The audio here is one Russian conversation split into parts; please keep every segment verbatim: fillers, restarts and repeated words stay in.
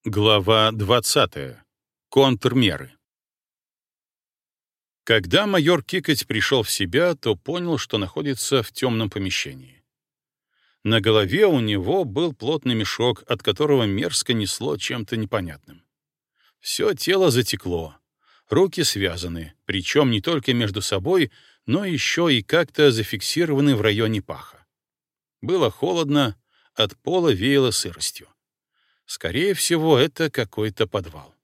Глава двадцатая. Контрмеры. Когда майор Кикоть пришел в себя, то понял, что находится в темном помещении. На голове у него был плотный мешок, от которого мерзко несло чем-то непонятным. Все тело затекло, руки связаны, причем не только между собой, но еще и как-то зафиксированы в районе паха. Было холодно, от пола веяло сыростью. Скорее всего, это какой-то подвал.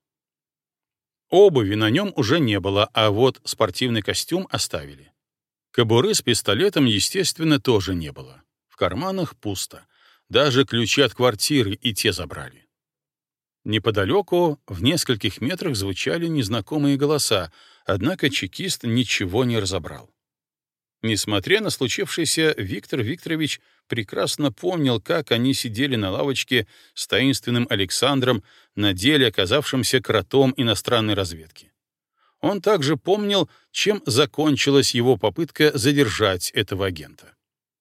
Обуви на нем уже не было, а вот спортивный костюм оставили. Кобуры с пистолетом, естественно, тоже не было. В карманах пусто. Даже ключи от квартиры и те забрали. Неподалеку, в нескольких метрах, звучали незнакомые голоса, однако чекист ничего не разобрал. Несмотря на случившееся, Виктор Викторович прекрасно помнил, как они сидели на лавочке с таинственным Александром, на деле оказавшимся кротом иностранной разведки. Он также помнил, чем закончилась его попытка задержать этого агента.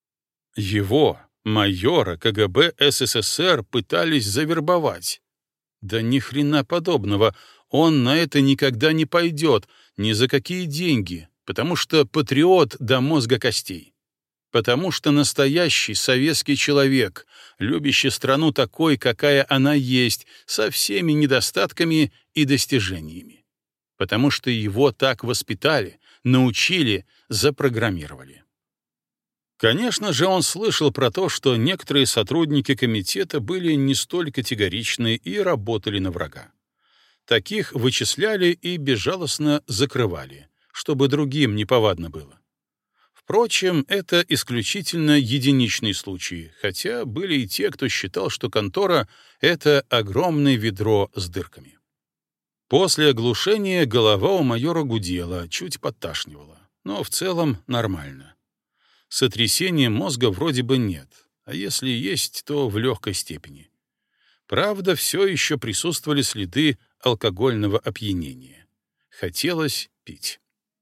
Его, майора КГБ СССР, пытались завербовать. Да ни хрена подобного, он на это никогда не пойдет, ни за какие деньги, потому что патриот до мозга костей. Потому что настоящий советский человек, любящий страну такой, какая она есть, со всеми недостатками и достижениями. Потому что его так воспитали, научили, запрограммировали. Конечно же, он слышал про то, что некоторые сотрудники комитета были не столь категоричны и работали на врага. Таких вычисляли и безжалостно закрывали, чтобы другим неповадно было. Впрочем, это исключительно единичный случай, хотя были и те, кто считал, что контора — это огромное ведро с дырками. После оглушения голова у майора гудела, чуть подташнивала, но в целом нормально. Сотрясения мозга вроде бы нет, а если есть, то в легкой степени. Правда, все еще присутствовали следы алкогольного опьянения. Хотелось пить.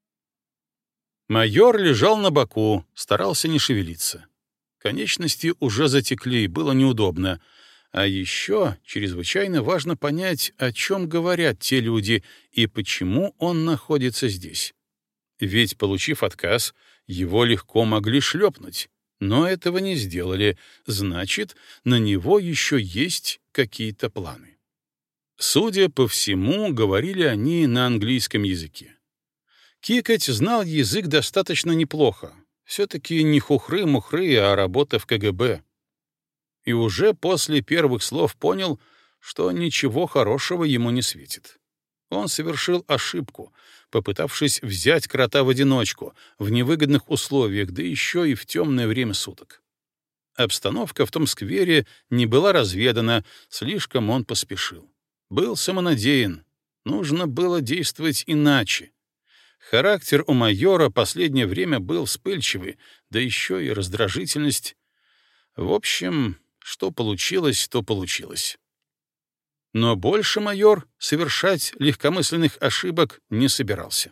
Майор лежал на боку, старался не шевелиться. Конечности уже затекли, было неудобно. А еще чрезвычайно важно понять, о чем говорят те люди и почему он находится здесь. Ведь, получив отказ, его легко могли шлепнуть, но этого не сделали, значит, на него еще есть какие-то планы. Судя по всему, говорили они на английском языке. Кикоть знал язык достаточно неплохо. Все-таки не хухры-мухры, а работа в КГБ. И уже после первых слов понял, что ничего хорошего ему не светит. Он совершил ошибку, попытавшись взять крота в одиночку, в невыгодных условиях, да еще и в темное время суток. Обстановка в том сквере не была разведана, слишком он поспешил. Был самонадеян. Нужно было действовать иначе. Характер у майора последнее время был вспыльчивый, да еще и раздражительность. В общем, что получилось, то получилось. Но больше майор совершать легкомысленных ошибок не собирался.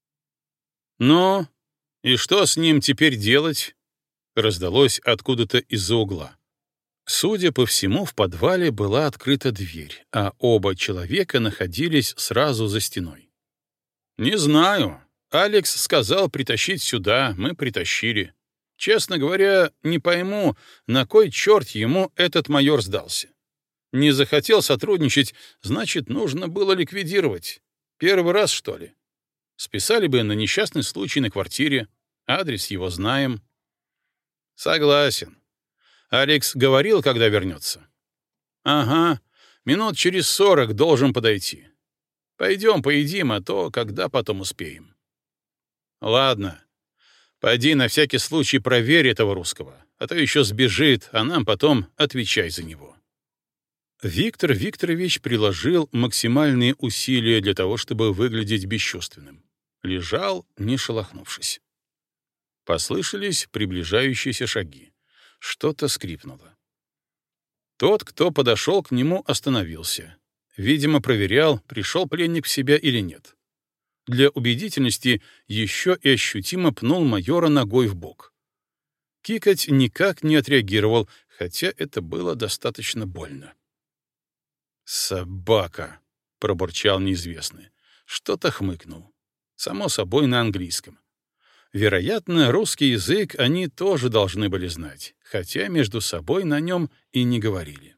«Ну, и что с ним теперь делать?» — раздалось откуда-то из-за угла. Судя по всему, в подвале была открыта дверь, а оба человека находились сразу за стеной. «Не знаю. Алекс сказал притащить сюда, мы притащили. Честно говоря, не пойму, на кой черт ему этот майор сдался. Не захотел сотрудничать, значит, нужно было ликвидировать. Первый раз, что ли? Списали бы на несчастный случай на квартире, адрес его знаем». «Согласен. Алекс говорил, когда вернется?» «Ага, минут через сорок должен подойти. Пойдем поедим, а то когда потом успеем». «Ладно. Пойди на всякий случай проверь этого русского, а то еще сбежит, а нам потом отвечай за него». Виктор Викторович приложил максимальные усилия для того, чтобы выглядеть бесчувственным. Лежал, не шелохнувшись. Послышались приближающиеся шаги. Что-то скрипнуло. Тот, кто подошел к нему, остановился. Видимо, проверял, пришел пленник в себя или нет. Для убедительности еще и ощутимо пнул майора ногой в бок. Кикоть никак не отреагировал, хотя это было достаточно больно. «Собака!» — пробурчал неизвестный. Что-то хмыкнул. Само собой, на английском. Вероятно, русский язык они тоже должны были знать, хотя между собой на нем и не говорили.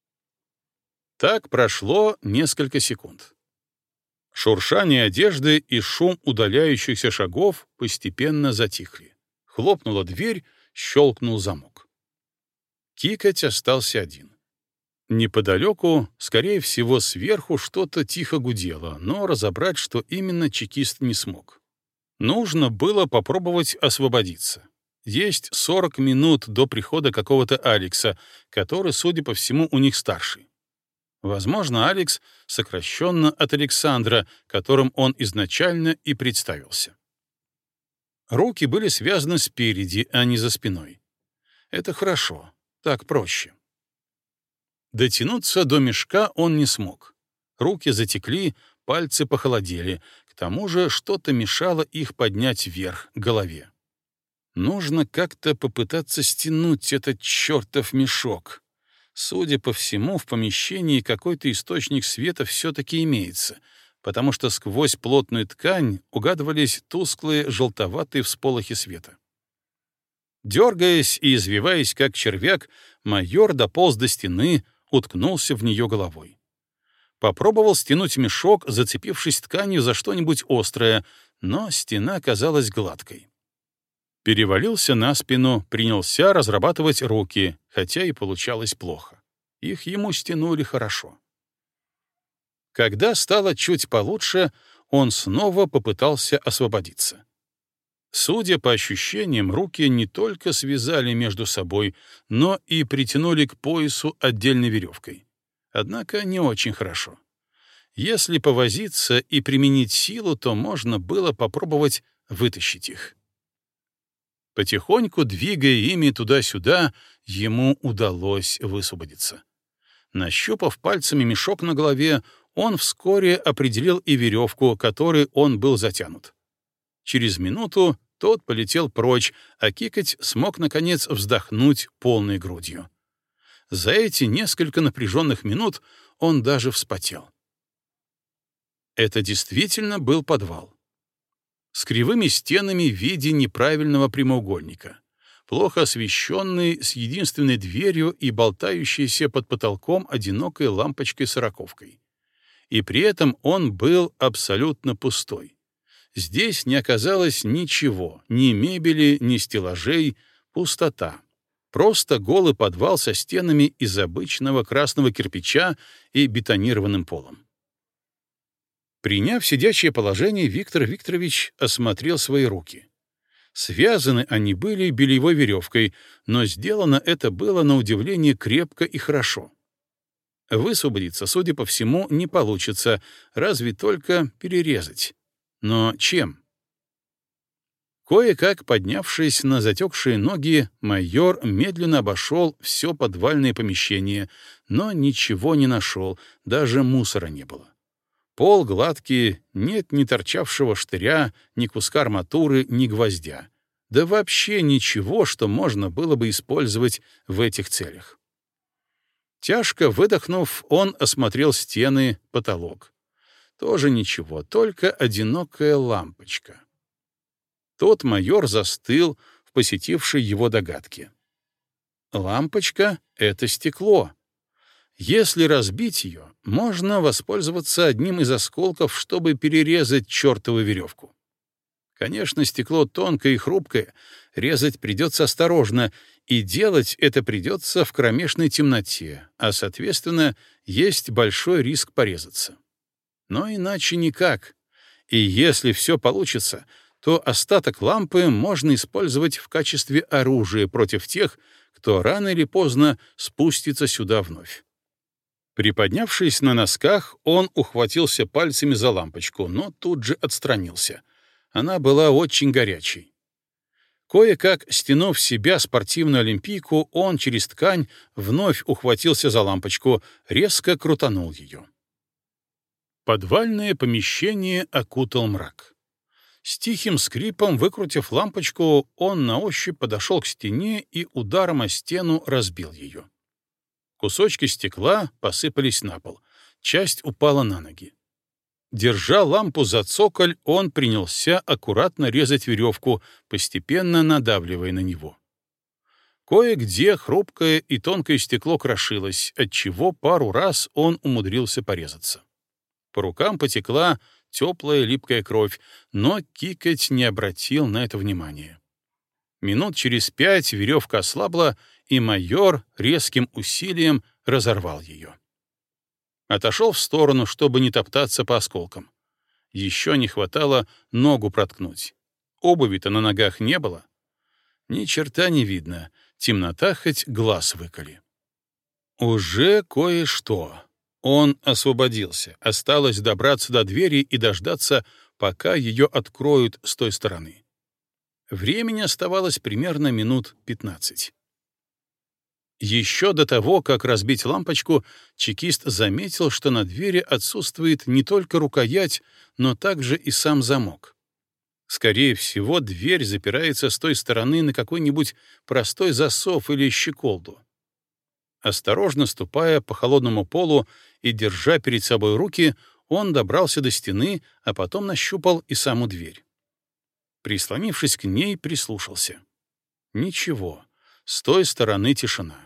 Так прошло несколько секунд. Шуршание одежды и шум удаляющихся шагов постепенно затихли. Хлопнула дверь, щелкнул замок. Кикоть остался один. Неподалеку, скорее всего, сверху что-то тихо гудело, но разобрать, что именно, чекист не смог. Нужно было попробовать освободиться. Есть сорок минут до прихода какого-то Алекса, который, судя по всему, у них старший. Возможно, Алекс сокращенно от Александра, которым он изначально и представился. Руки были связаны спереди, а не за спиной. Это хорошо, так проще. Дотянуться до мешка он не смог. Руки затекли, пальцы похолодели. К тому же что-то мешало их поднять вверх, к голове. Нужно как-то попытаться стянуть этот чертов мешок. Судя по всему, в помещении какой-то источник света все-таки имеется, потому что сквозь плотную ткань угадывались тусклые желтоватые всполохи света. Дергаясь и извиваясь, как червяк, майор дополз до стены, уткнулся в нее головой. Попробовал стянуть мешок, зацепившись тканью за что-нибудь острое, но стена казалась гладкой. Перевалился на спину, принялся разрабатывать руки, хотя и получалось плохо. Их ему стянули хорошо. Когда стало чуть получше, он снова попытался освободиться. Судя по ощущениям, руки не только связали между собой, но и притянули к поясу отдельной веревкой. Однако не очень хорошо. Если повозиться и применить силу, то можно было попробовать вытащить их. Потихоньку, двигая ими туда-сюда, ему удалось высвободиться. Нащупав пальцами мешок на голове, он вскоре определил и веревку, которой он был затянут. Через минуту тот полетел прочь, а Кикоть смог, наконец, вздохнуть полной грудью. За эти несколько напряженных минут он даже вспотел. Это действительно был подвал. С кривыми стенами в виде неправильного прямоугольника, плохо освещенный, с единственной дверью и болтающейся под потолком одинокой лампочкой-сороковкой. И при этом он был абсолютно пустой. Здесь не оказалось ничего, ни мебели, ни стеллажей, пустота. Просто голый подвал со стенами из обычного красного кирпича и бетонированным полом. Приняв сидячее положение, Виктор Викторович осмотрел свои руки. Связаны они были бельевой веревкой, но сделано это было на удивление крепко и хорошо. Высвободиться, судя по всему, не получится, разве только перерезать. Но чем? Кое-как поднявшись на затекшие ноги, майор медленно обошел все подвальное помещение, но ничего не нашел, даже мусора не было. Пол гладкий, нет ни торчавшего штыря, ни куска арматуры, ни гвоздя. Да вообще ничего, что можно было бы использовать в этих целях. Тяжко выдохнув, он осмотрел стены, потолок. Тоже ничего, только одинокая лампочка. Тот майор застыл в посетившей его догадке. Лампочка — это стекло. Если разбить ее, можно воспользоваться одним из осколков, чтобы перерезать чертову веревку. Конечно, стекло тонкое и хрупкое, резать придется осторожно, и делать это придется в кромешной темноте, а, соответственно, есть большой риск порезаться. Но иначе никак. И если все получится, то остаток лампы можно использовать в качестве оружия против тех, кто рано или поздно спустится сюда вновь. Приподнявшись на носках, он ухватился пальцами за лампочку, но тут же отстранился. Она была очень горячей. Кое-как, стянув с себя спортивную олимпийку, он через ткань вновь ухватился за лампочку, резко крутанул ее. Подвальное помещение окутал мрак. С тихим скрипом, выкрутив лампочку, он на ощупь подошел к стене и ударом о стену разбил ее. Кусочки стекла посыпались на пол. часть упала на ноги. Держа лампу за цоколь, он принялся аккуратно резать веревку, постепенно надавливая на него. Кое-где хрупкое и тонкое стекло крошилось, отчего пару раз он умудрился порезаться. По рукам потекла теплая липкая кровь, но Кикоть не обратил на это внимания. Минут через пять веревка ослабла, и майор резким усилием разорвал ее. Отошел в сторону, чтобы не топтаться по осколкам. Еще не хватало ногу проткнуть. Обуви-то на ногах не было. Ни черта не видно, темнота хоть глаз выколи. Уже кое-что. Он освободился. Осталось добраться до двери и дождаться, пока ее откроют с той стороны. Времени оставалось примерно минут пятнадцать. Еще до того, как разбить лампочку, чекист заметил, что на двери отсутствует не только рукоять, но также и сам замок. Скорее всего, дверь запирается с той стороны на какой-нибудь простой засов или щеколду. Осторожно ступая по холодному полу и держа перед собой руки, он добрался до стены, а потом нащупал и саму дверь. Прислонившись к ней, прислушался. Ничего, с той стороны тишина.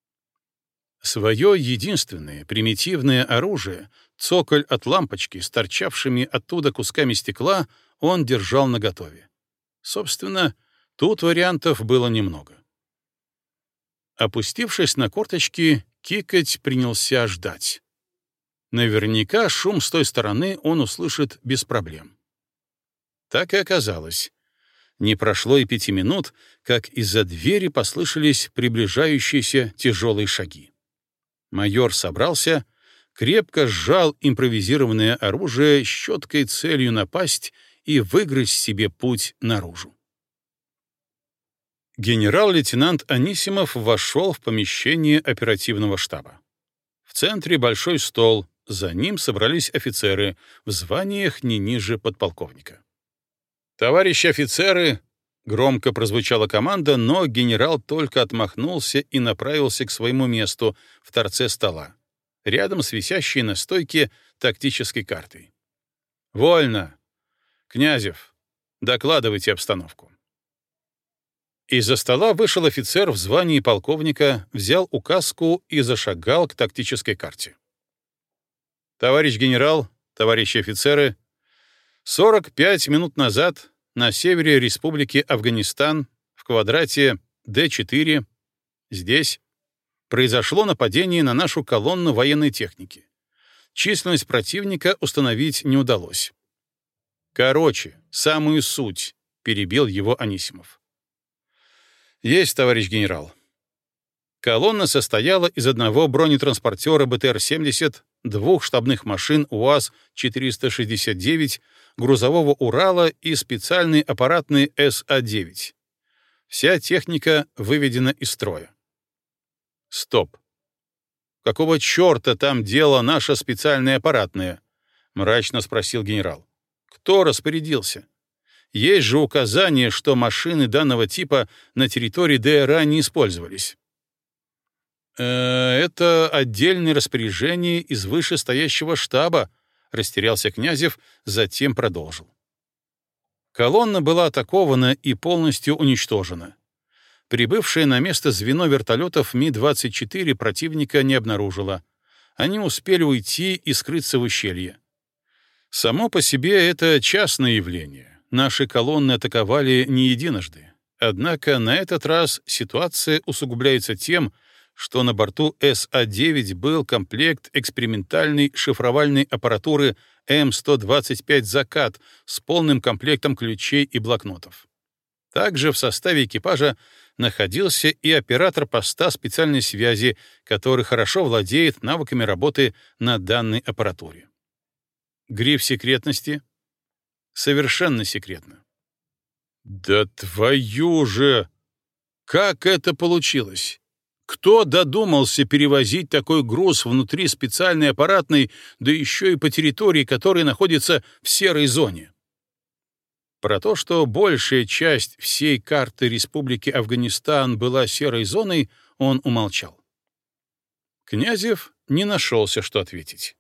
Свое единственное примитивное оружие, цоколь от лампочки с торчавшими оттуда кусками стекла, он держал наготове. Собственно, тут вариантов было немного. Опустившись на корточки, Кикоть принялся ждать. Наверняка шум с той стороны он услышит без проблем. Так и оказалось. Не прошло и пяти минут, как из-за двери послышались приближающиеся тяжелые шаги. Майор собрался, крепко сжал импровизированное оружие щеткой целью напасть и выгрызть себе путь наружу. Генерал-лейтенант Анисимов вошел в помещение оперативного штаба. В центре большой стол, за ним собрались офицеры в званиях не ниже подполковника. «Товарищи офицеры!» — громко прозвучала команда, но генерал только отмахнулся и направился к своему месту в торце стола, рядом с висящей на стойке тактической картой. «Вольно! Князев, докладывайте обстановку». Из-за стола вышел офицер в звании полковника, взял указку и зашагал к тактической карте. «Товарищ генерал, товарищи офицеры, сорок пять минут назад на севере Республики Афганистан в квадрате Д четыре, здесь, произошло нападение на нашу колонну военной техники. Численность противника установить не удалось». «Короче, самую суть», — перебил его Анисимов. «Есть, товарищ генерал». Колонна состояла из одного бронетранспортера Бэ Тэ Эр семьдесят, двух штабных машин УАЗ четыреста шестьдесят девять, грузового Урала и специальной аппаратной Эс А девять. Вся техника выведена из строя. «Стоп! Какого черта там дело наша специальная аппаратная?» — мрачно спросил генерал. «Кто распорядился? Есть же указание, что машины данного типа на территории Дэ Эр А не использовались». «Э, «Это отдельное распоряжение из вышестоящего штаба», — растерялся Князев, затем продолжил. Колонна была атакована и полностью уничтожена. Прибывшее на место звено вертолетов Ми двадцать четыре противника не обнаружило. Они успели уйти и скрыться в ущелье. Само по себе это частное явление. Наши колонны атаковали не единожды. Однако на этот раз ситуация усугубляется тем, что на борту Эс А девять был комплект экспериментальной шифровальной аппаратуры Эм сто двадцать пять «Закат» с полным комплектом ключей и блокнотов. Также в составе экипажа находился и оператор поста специальной связи, который хорошо владеет навыками работы на данной аппаратуре. Гриф секретности? Совершенно секретно. «Да твою же! Как это получилось? Кто додумался перевозить такой груз внутри специальной аппаратной, да еще и по территории, которая находится в серой зоне?» Про то, что большая часть всей карты Республики Афганистан была серой зоной, он умолчал. Князев не нашелся, что ответить.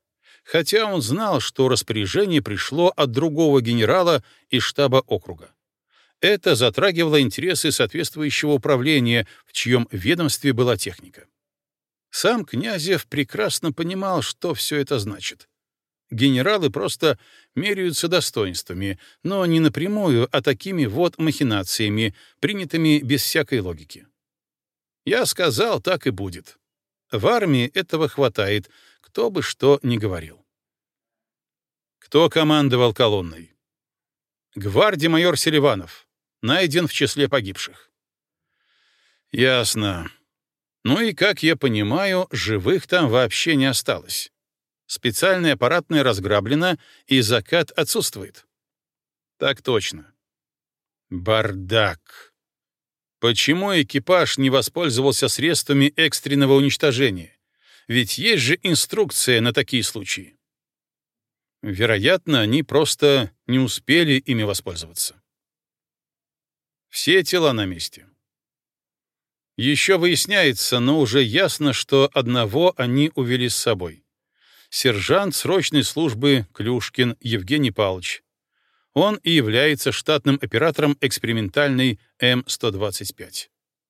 хотя он знал, что распоряжение пришло от другого генерала из штаба округа. Это затрагивало интересы соответствующего управления, в чьем ведомстве была техника. Сам Князев прекрасно понимал, что все это значит. Генералы просто меряются достоинствами, но не напрямую, а такими вот махинациями, принятыми без всякой логики. Я сказал, так и будет. В армии этого хватает, кто бы что ни говорил. Кто командовал колонной? Гвардии-майор Селиванов. Найден в числе погибших. Ясно. Ну и, как я понимаю, живых там вообще не осталось. Специальное аппаратное разграблено, и закат отсутствует. Так точно. Бардак. Почему экипаж не воспользовался средствами экстренного уничтожения? Ведь есть же инструкция на такие случаи. Вероятно, они просто не успели ими воспользоваться. Все тела на месте. Еще выясняется, но уже ясно, что одного они увели с собой. Сержант срочной службы Клюшкин Евгений Павлович. Он и является штатным оператором экспериментальной Эм сто двадцать пять.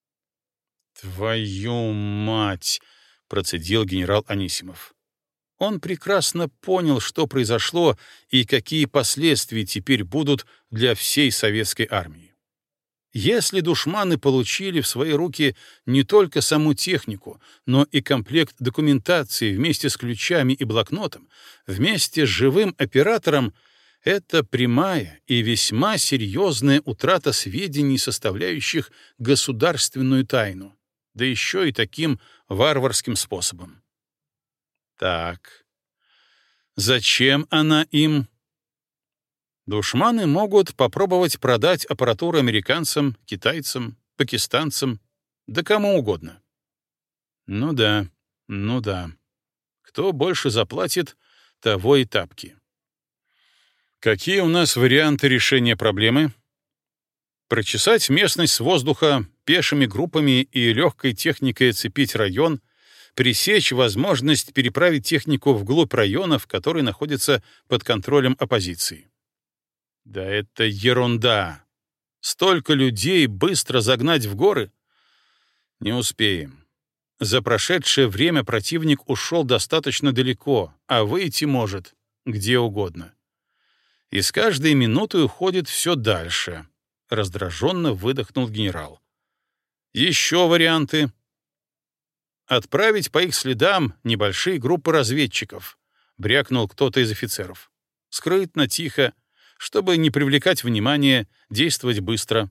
«Твою мать!» — процедил генерал Анисимов. Он прекрасно понял, что произошло и какие последствия теперь будут для всей советской армии. Если душманы получили в свои руки не только саму технику, но и комплект документации вместе с ключами и блокнотом, вместе с живым оператором, это прямая и весьма серьезная утрата сведений, составляющих государственную тайну, да еще и таким варварским способом. Так, зачем она им? Душманы могут попробовать продать аппаратуру американцам, китайцам, пакистанцам, да кому угодно. Ну да, ну да. Кто больше заплатит, того и тапки. Какие у нас варианты решения проблемы? Прочесать местность с воздуха, пешими группами и легкой техникой оцепить район, пресечь возможность переправить технику вглубь районов, которые находятся под контролем оппозиции. Да это ерунда. Столько людей быстро загнать в горы? Не успеем. За прошедшее время противник ушел достаточно далеко, а выйти может где угодно. И с каждой минутой уходит все дальше. Раздраженно выдохнул генерал. Еще варианты. Отправить по их следам небольшие группы разведчиков, брякнул кто-то из офицеров. Скрытно, тихо, чтобы не привлекать внимания, действовать быстро.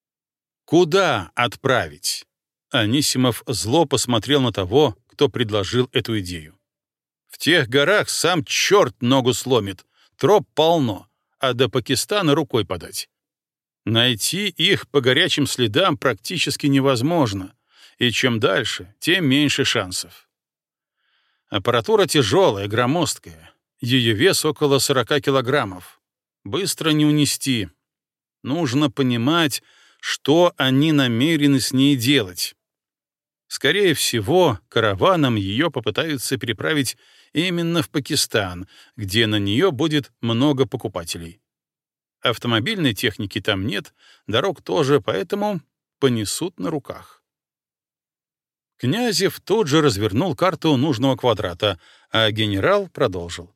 Куда отправить? Анисимов зло посмотрел на того, кто предложил эту идею. В тех горах сам черт ногу сломит, троп полно, а до Пакистана рукой подать. Найти их по горячим следам практически невозможно, и чем дальше, тем меньше шансов. Аппаратура тяжелая, громоздкая, ее вес около сорока килограммов. Быстро не унести. Нужно понимать, что они намерены с ней делать. Скорее всего, караваном ее попытаются переправить именно в Пакистан, где на нее будет много покупателей. Автомобильной техники там нет, дорог тоже, поэтому понесут на руках. Князев тут же развернул карту нужного квадрата, а генерал продолжил.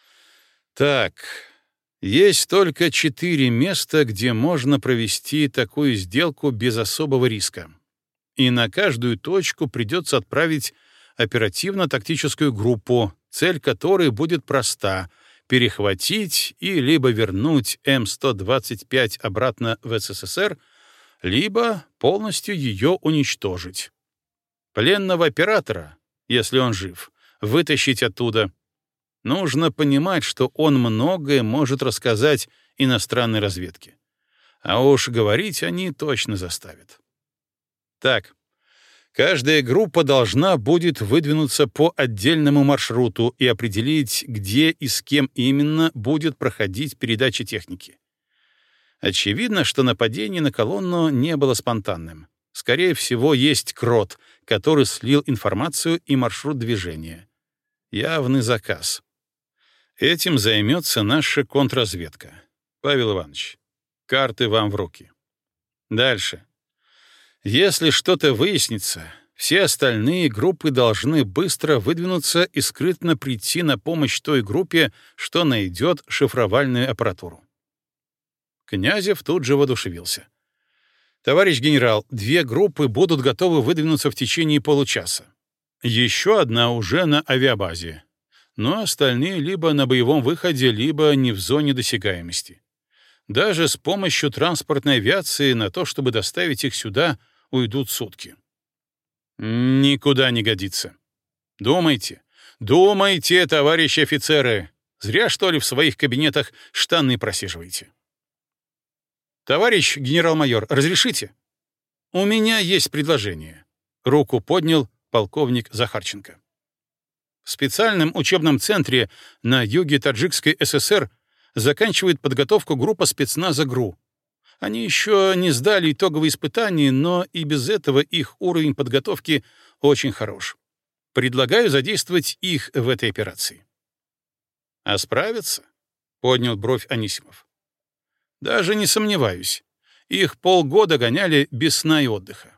Так, есть только четыре места, где можно провести такую сделку без особого риска. И на каждую точку придется отправить оперативно-тактическую группу, цель которой будет проста — перехватить и либо вернуть Эм сто двадцать пять обратно в СССР, либо полностью ее уничтожить. Пленного оператора, если он жив, вытащить оттуда. Нужно понимать, что он многое может рассказать иностранной разведке. А уж говорить они точно заставят. Так, каждая группа должна будет выдвинуться по отдельному маршруту и определить, где и с кем именно будет проходить передача техники. Очевидно, что нападение на колонну не было спонтанным. Скорее всего, есть крот, который слил информацию и маршрут движения. Явный заказ. Этим займется наша контрразведка. Павел Иванович, карты вам в руки. Дальше. Если что-то выяснится, все остальные группы должны быстро выдвинуться и скрытно прийти на помощь той группе, что найдет шифровальную аппаратуру. Князев тут же воодушевился. «Товарищ генерал, две группы будут готовы выдвинуться в течение получаса. Еще одна уже на авиабазе. Но остальные либо на боевом выходе, либо не в зоне досягаемости. Даже с помощью транспортной авиации на то, чтобы доставить их сюда, уйдут сутки. Никуда не годится. Думайте, думайте, товарищи офицеры. Зря, что ли, в своих кабинетах штаны просиживаете. Товарищ генерал-майор, разрешите? У меня есть предложение. Руку поднял полковник Захарченко. В специальном учебном центре на юге Таджикской ССР заканчивает подготовку группа спецназа ГРУ. Они еще не сдали итоговые испытания, но и без этого их уровень подготовки очень хорош. Предлагаю задействовать их в этой операции. А справятся? Поднял бровь Анисимов. Даже не сомневаюсь. Их полгода гоняли без сна и отдыха.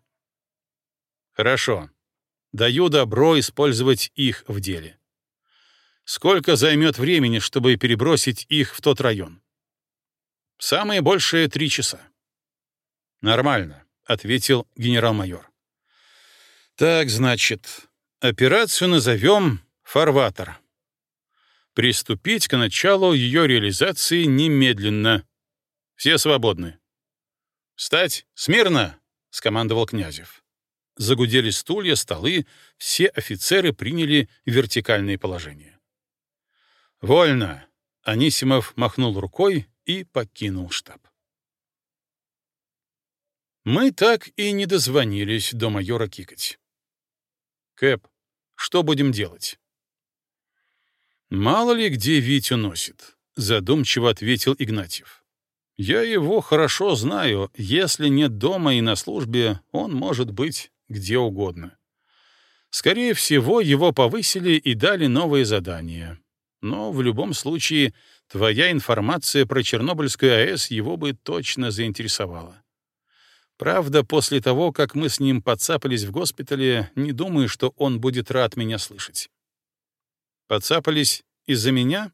Хорошо. Даю добро использовать их в деле. Сколько займет времени, чтобы перебросить их в тот район? Самое большее — три часа. Нормально, — ответил генерал-майор. Так, значит, операцию назовем «Фарватер». Приступить к началу ее реализации немедленно. Все свободны. «Встать! Смирно!» — скомандовал Князев. Загудели стулья, столы, все офицеры приняли вертикальное положение. «Вольно!» — Анисимов махнул рукой и покинул штаб. Мы так и не дозвонились до майора Кикоть. «Кэп, что будем делать?» «Мало ли где Витю носит», — задумчиво ответил Игнатьев. «Я его хорошо знаю. Если нет дома и на службе, он может быть где угодно. Скорее всего, его повысили и дали новые задания. Но в любом случае твоя информация про Чернобыльскую АЭС его бы точно заинтересовала. Правда, после того, как мы с ним подцапались в госпитале, не думаю, что он будет рад меня слышать». «Подцапались из-за меня?»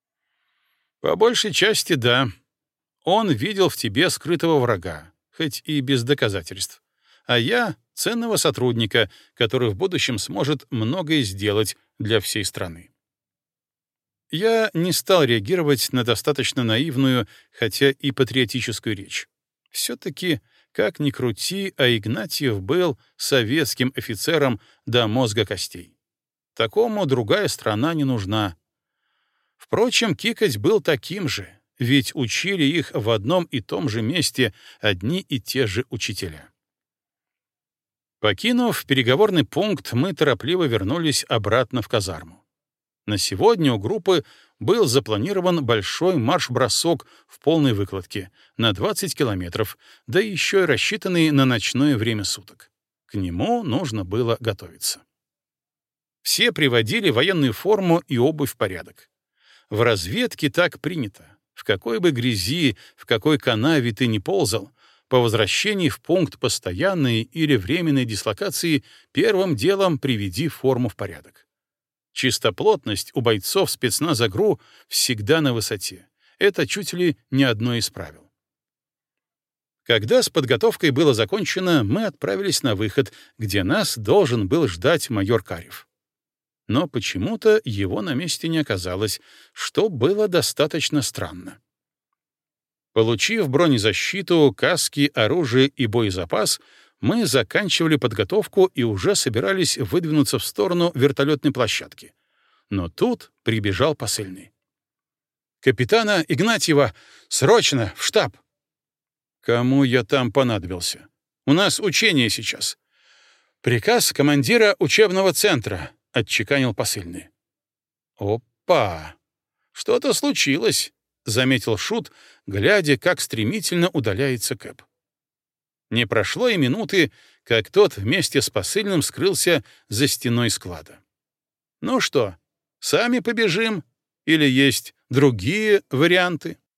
«По большей части, да. Он видел в тебе скрытого врага, хоть и без доказательств. А я — ценного сотрудника, который в будущем сможет многое сделать для всей страны». Я не стал реагировать на достаточно наивную, хотя и патриотическую речь. Все-таки, как ни крути, а Игнатьев был советским офицером до мозга костей. Такому другая страна не нужна. Впрочем, Кикоть был таким же, ведь учили их в одном и том же месте одни и те же учителя. Покинув переговорный пункт, мы торопливо вернулись обратно в казарму. На сегодня у группы был запланирован большой марш-бросок в полной выкладке на двадцать километров, да еще и рассчитанный на ночное время суток. К нему нужно было готовиться. Все приводили военную форму и обувь в порядок. В разведке так принято. В какой бы грязи, в какой канаве ты ни ползал, по возвращении в пункт постоянной или временной дислокации первым делом приведи форму в порядок. Чистоплотность у бойцов спецназа ГРУ всегда на высоте. Это чуть ли не одно из правил. Когда с подготовкой было закончено, мы отправились на выход, где нас должен был ждать майор Карев. Но почему-то его на месте не оказалось, что было достаточно странно. Получив бронезащиту, каски, оружие и боезапас, мы заканчивали подготовку и уже собирались выдвинуться в сторону вертолетной площадки. Но тут прибежал посыльный. «Капитана Игнатьева! Срочно! В штаб!» «Кому я там понадобился? У нас учение сейчас». «Приказ командира учебного центра», — отчеканил посыльный. «Опа! Что-то случилось», — заметил Шут, глядя, как стремительно удаляется Кэп. Не прошло и минуты, как тот вместе с посыльным скрылся за стеной склада. «Ну что, сами побежим? Или есть другие варианты?